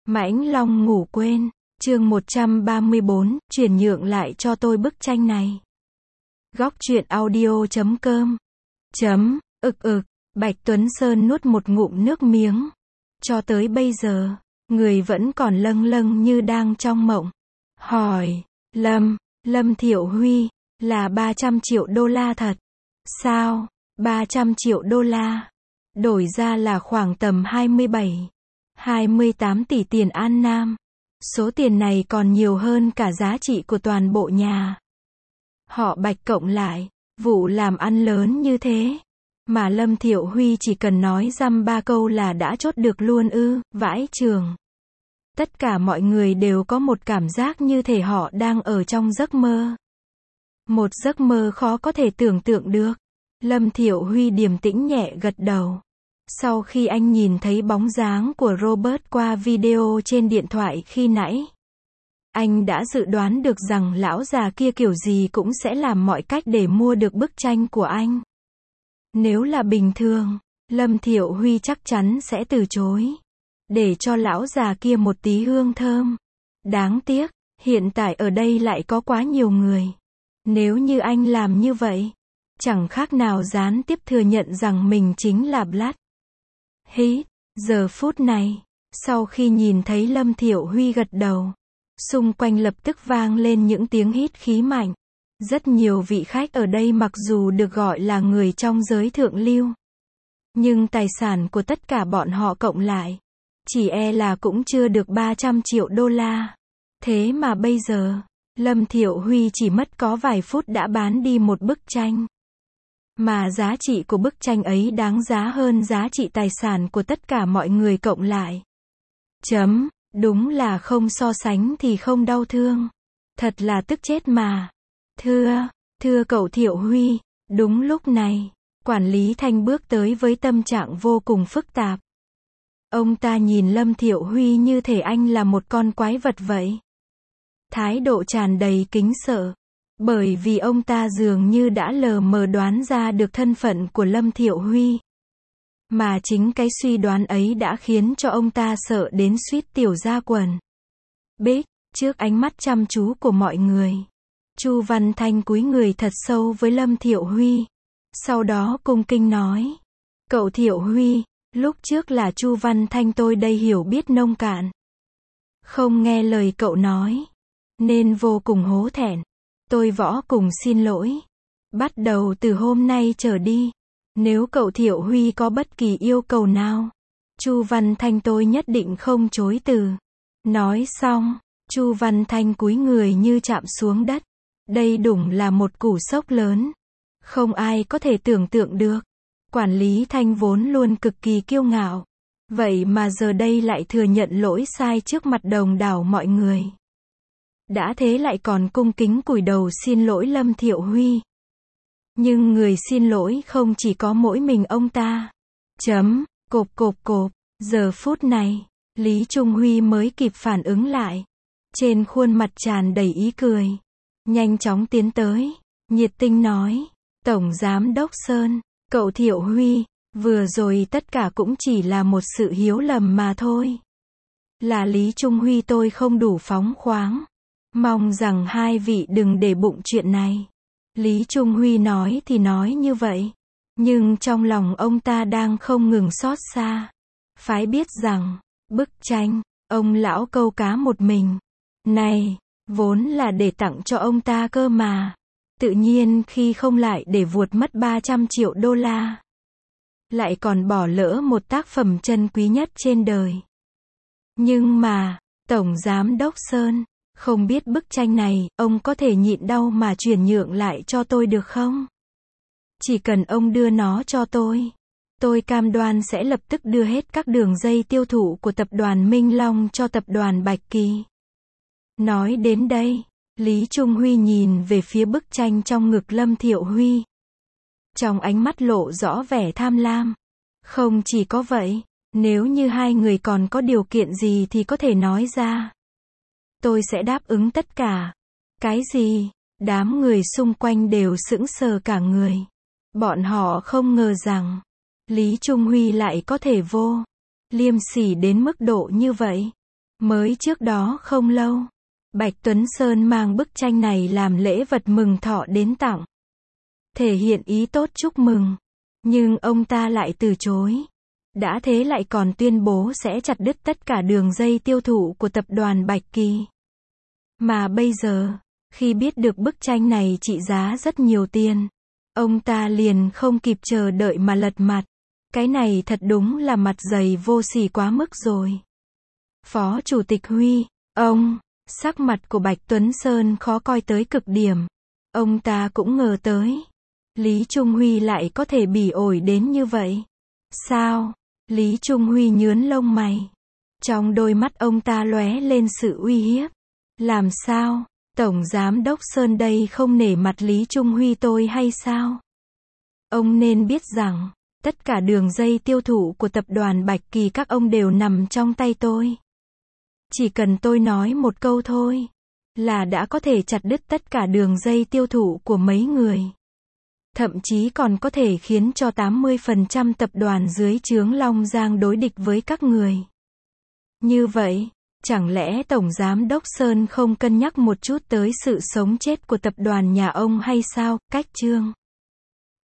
Mãnh Long ngủ quên, chương 134, chuyển nhượng lại cho tôi bức tranh này. Góc truyện audio.com. Bạch Tuấn Sơn nuốt một ngụm nước miếng. Cho tới bây giờ, người vẫn còn lâng lâng như đang trong mộng. Hỏi, Lâm Thiệu Huy, là 300 triệu đô la thật? Sao, 300 triệu đô la? Đổi ra là khoảng tầm 28 tỷ tiền An Nam. Số tiền này còn nhiều hơn cả giá trị của toàn bộ nhà họ Bạch cộng lại. Vụ làm ăn lớn như thế, mà Lâm Thiệu Huy chỉ cần nói dăm ba câu là đã chốt được luôn ư? Vãi chưởng. Tất cả mọi người đều có một cảm giác như thể họ đang ở trong giấc mơ. Một giấc mơ khó có thể tưởng tượng được. Lâm Thiệu Huy điềm tĩnh nhẹ gật đầu. Sau khi anh nhìn thấy bóng dáng của Robert qua video trên điện thoại khi nãy, anh đã dự đoán được rằng lão già kia kiểu gì cũng sẽ làm mọi cách để mua được bức tranh của anh. Nếu là bình thường, Lâm Thiệu Huy chắc chắn sẽ từ chối, để cho lão già kia một tí hương thơm. Đáng tiếc, hiện tại ở đây lại có quá nhiều người. Nếu như anh làm như vậy, chẳng khác nào gián tiếp thừa nhận rằng mình chính là Blood. Giờ phút này, sau khi nhìn thấy Lâm Thiệu Huy gật đầu, xung quanh lập tức vang lên những tiếng hít khí mạnh. Rất nhiều vị khách ở đây mặc dù được gọi là người trong giới thượng lưu, nhưng tài sản của tất cả bọn họ cộng lại, chỉ e là cũng chưa được 300 triệu đô la. Thế mà bây giờ, Lâm Thiệu Huy chỉ mất có vài phút đã bán đi một bức tranh. Mà giá trị của bức tranh ấy đáng giá hơn giá trị tài sản của tất cả mọi người cộng lại. Đúng là không so sánh thì không đau thương. Thật là tức chết mà. Thưa cậu Thiệu Huy. Đúng lúc này, quản lý Thanh bước tới với tâm trạng vô cùng phức tạp. Ông ta nhìn Lâm Thiệu Huy như thể anh là một con quái vật vậy. Thái độ tràn đầy kính sợ. Bởi vì ông ta dường như đã lờ mờ đoán ra được thân phận của Lâm Thiệu Huy. Mà chính cái suy đoán ấy đã khiến cho ông ta sợ đến suýt tiểu ra quần. Trước ánh mắt chăm chú của mọi người, Chu Văn Thanh cúi người thật sâu với Lâm Thiệu Huy. Sau đó cung kính nói. Cậu Thiệu Huy, lúc trước là Chu Văn Thanh tôi đây hiểu biết nông cạn. Không nghe lời cậu nói, nên vô cùng hổ thẹn. Tôi vô cùng xin lỗi. Bắt đầu từ hôm nay trở đi, nếu cậu Thiệu Huy có bất kỳ yêu cầu nào, Chu Văn Thanh tôi nhất định không chối từ. Nói xong, Chu Văn Thanh cúi người như chạm xuống đất. Đây đúng là một cú sốc lớn. Không ai có thể tưởng tượng được. Quản lý Thanh vốn luôn cực kỳ kiêu ngạo. Vậy mà giờ đây lại thừa nhận lỗi sai trước mặt đồng đảo mọi người. Đã thế lại còn cung kính cúi đầu xin lỗi Lâm Thiệu Huy. Nhưng người xin lỗi không chỉ có mỗi mình ông ta. Cộp. Giờ phút này, Lý Trung Huy mới kịp phản ứng lại. Trên khuôn mặt tràn đầy ý cười. Nhanh chóng tiến tới, nhiệt tình nói. Tổng Giám Đốc Sơn, cậu Thiệu Huy, vừa rồi tất cả cũng chỉ là một sự hiểu lầm mà thôi. Là Lý Trung Huy tôi không đủ phóng khoáng. Mong rằng hai vị đừng để bụng chuyện này. Lý Trung Huy nói thì nói như vậy, nhưng trong lòng ông ta đang không ngừng xót xa. Phải biết rằng, bức tranh, ông lão câu cá một mình, này, vốn là để tặng cho ông ta cơ mà. Tự nhiên khi không lại để vuột mất 300 triệu đô la. Lại còn bỏ lỡ một tác phẩm chân quý nhất trên đời. Nhưng mà, Tổng Giám Đốc Sơn, không biết bức tranh này, ông có thể nhịn đau mà chuyển nhượng lại cho tôi được không? Chỉ cần ông đưa nó cho tôi cam đoan sẽ lập tức đưa hết các đường dây tiêu thụ của tập đoàn Minh Long cho tập đoàn Bạch Kỳ. Nói đến đây, Lý Trung Huy nhìn về phía bức tranh trong ngực Lâm Thiệu Huy. Trong ánh mắt lộ rõ vẻ tham lam. Không chỉ có vậy, nếu như hai người còn có điều kiện gì thì có thể nói ra. Tôi sẽ đáp ứng tất cả. Cái gì? Đám người xung quanh đều sững sờ cả người. Bọn họ không ngờ rằng Lý Trung Huy lại có thể vô liêm sỉ đến mức độ như vậy. Mới trước đó không lâu, Bạch Tuấn Sơn mang bức tranh này làm lễ vật mừng thọ đến tặng. Thể hiện ý tốt chúc mừng. Nhưng ông ta lại từ chối. Đã thế lại còn tuyên bố sẽ chặt đứt tất cả đường dây tiêu thụ của tập đoàn Bạch Kỳ. Mà bây giờ, khi biết được bức tranh này trị giá rất nhiều tiền, ông ta liền không kịp chờ đợi mà lật mặt. Cái này thật đúng là mặt dày vô sỉ quá mức rồi. Phó Chủ tịch Huy, sắc mặt của Bạch Tuấn Sơn khó coi tới cực điểm. Ông ta cũng ngờ tới. Lý Trung Huy lại có thể bỉ ổi đến như vậy. Sao? Lý Trung Huy nhướng lông mày. Trong đôi mắt ông ta lóe lên sự uy hiếp. Làm sao? Tổng Giám đốc Sơn đây không nể mặt Lý Trung Huy tôi hay sao? Ông nên biết rằng, tất cả đường dây tiêu thụ của tập đoàn Bạch Kỳ các ông đều nằm trong tay tôi. Chỉ cần tôi nói một câu thôi, là đã có thể chặt đứt tất cả đường dây tiêu thụ của mấy người. Thậm chí còn có thể khiến cho 80% tập đoàn dưới trướng Long Giang đối địch với các người. Như vậy, chẳng lẽ Tổng Giám đốc Sơn không cân nhắc một chút tới sự sống chết của tập đoàn nhà ông hay sao? Cách chương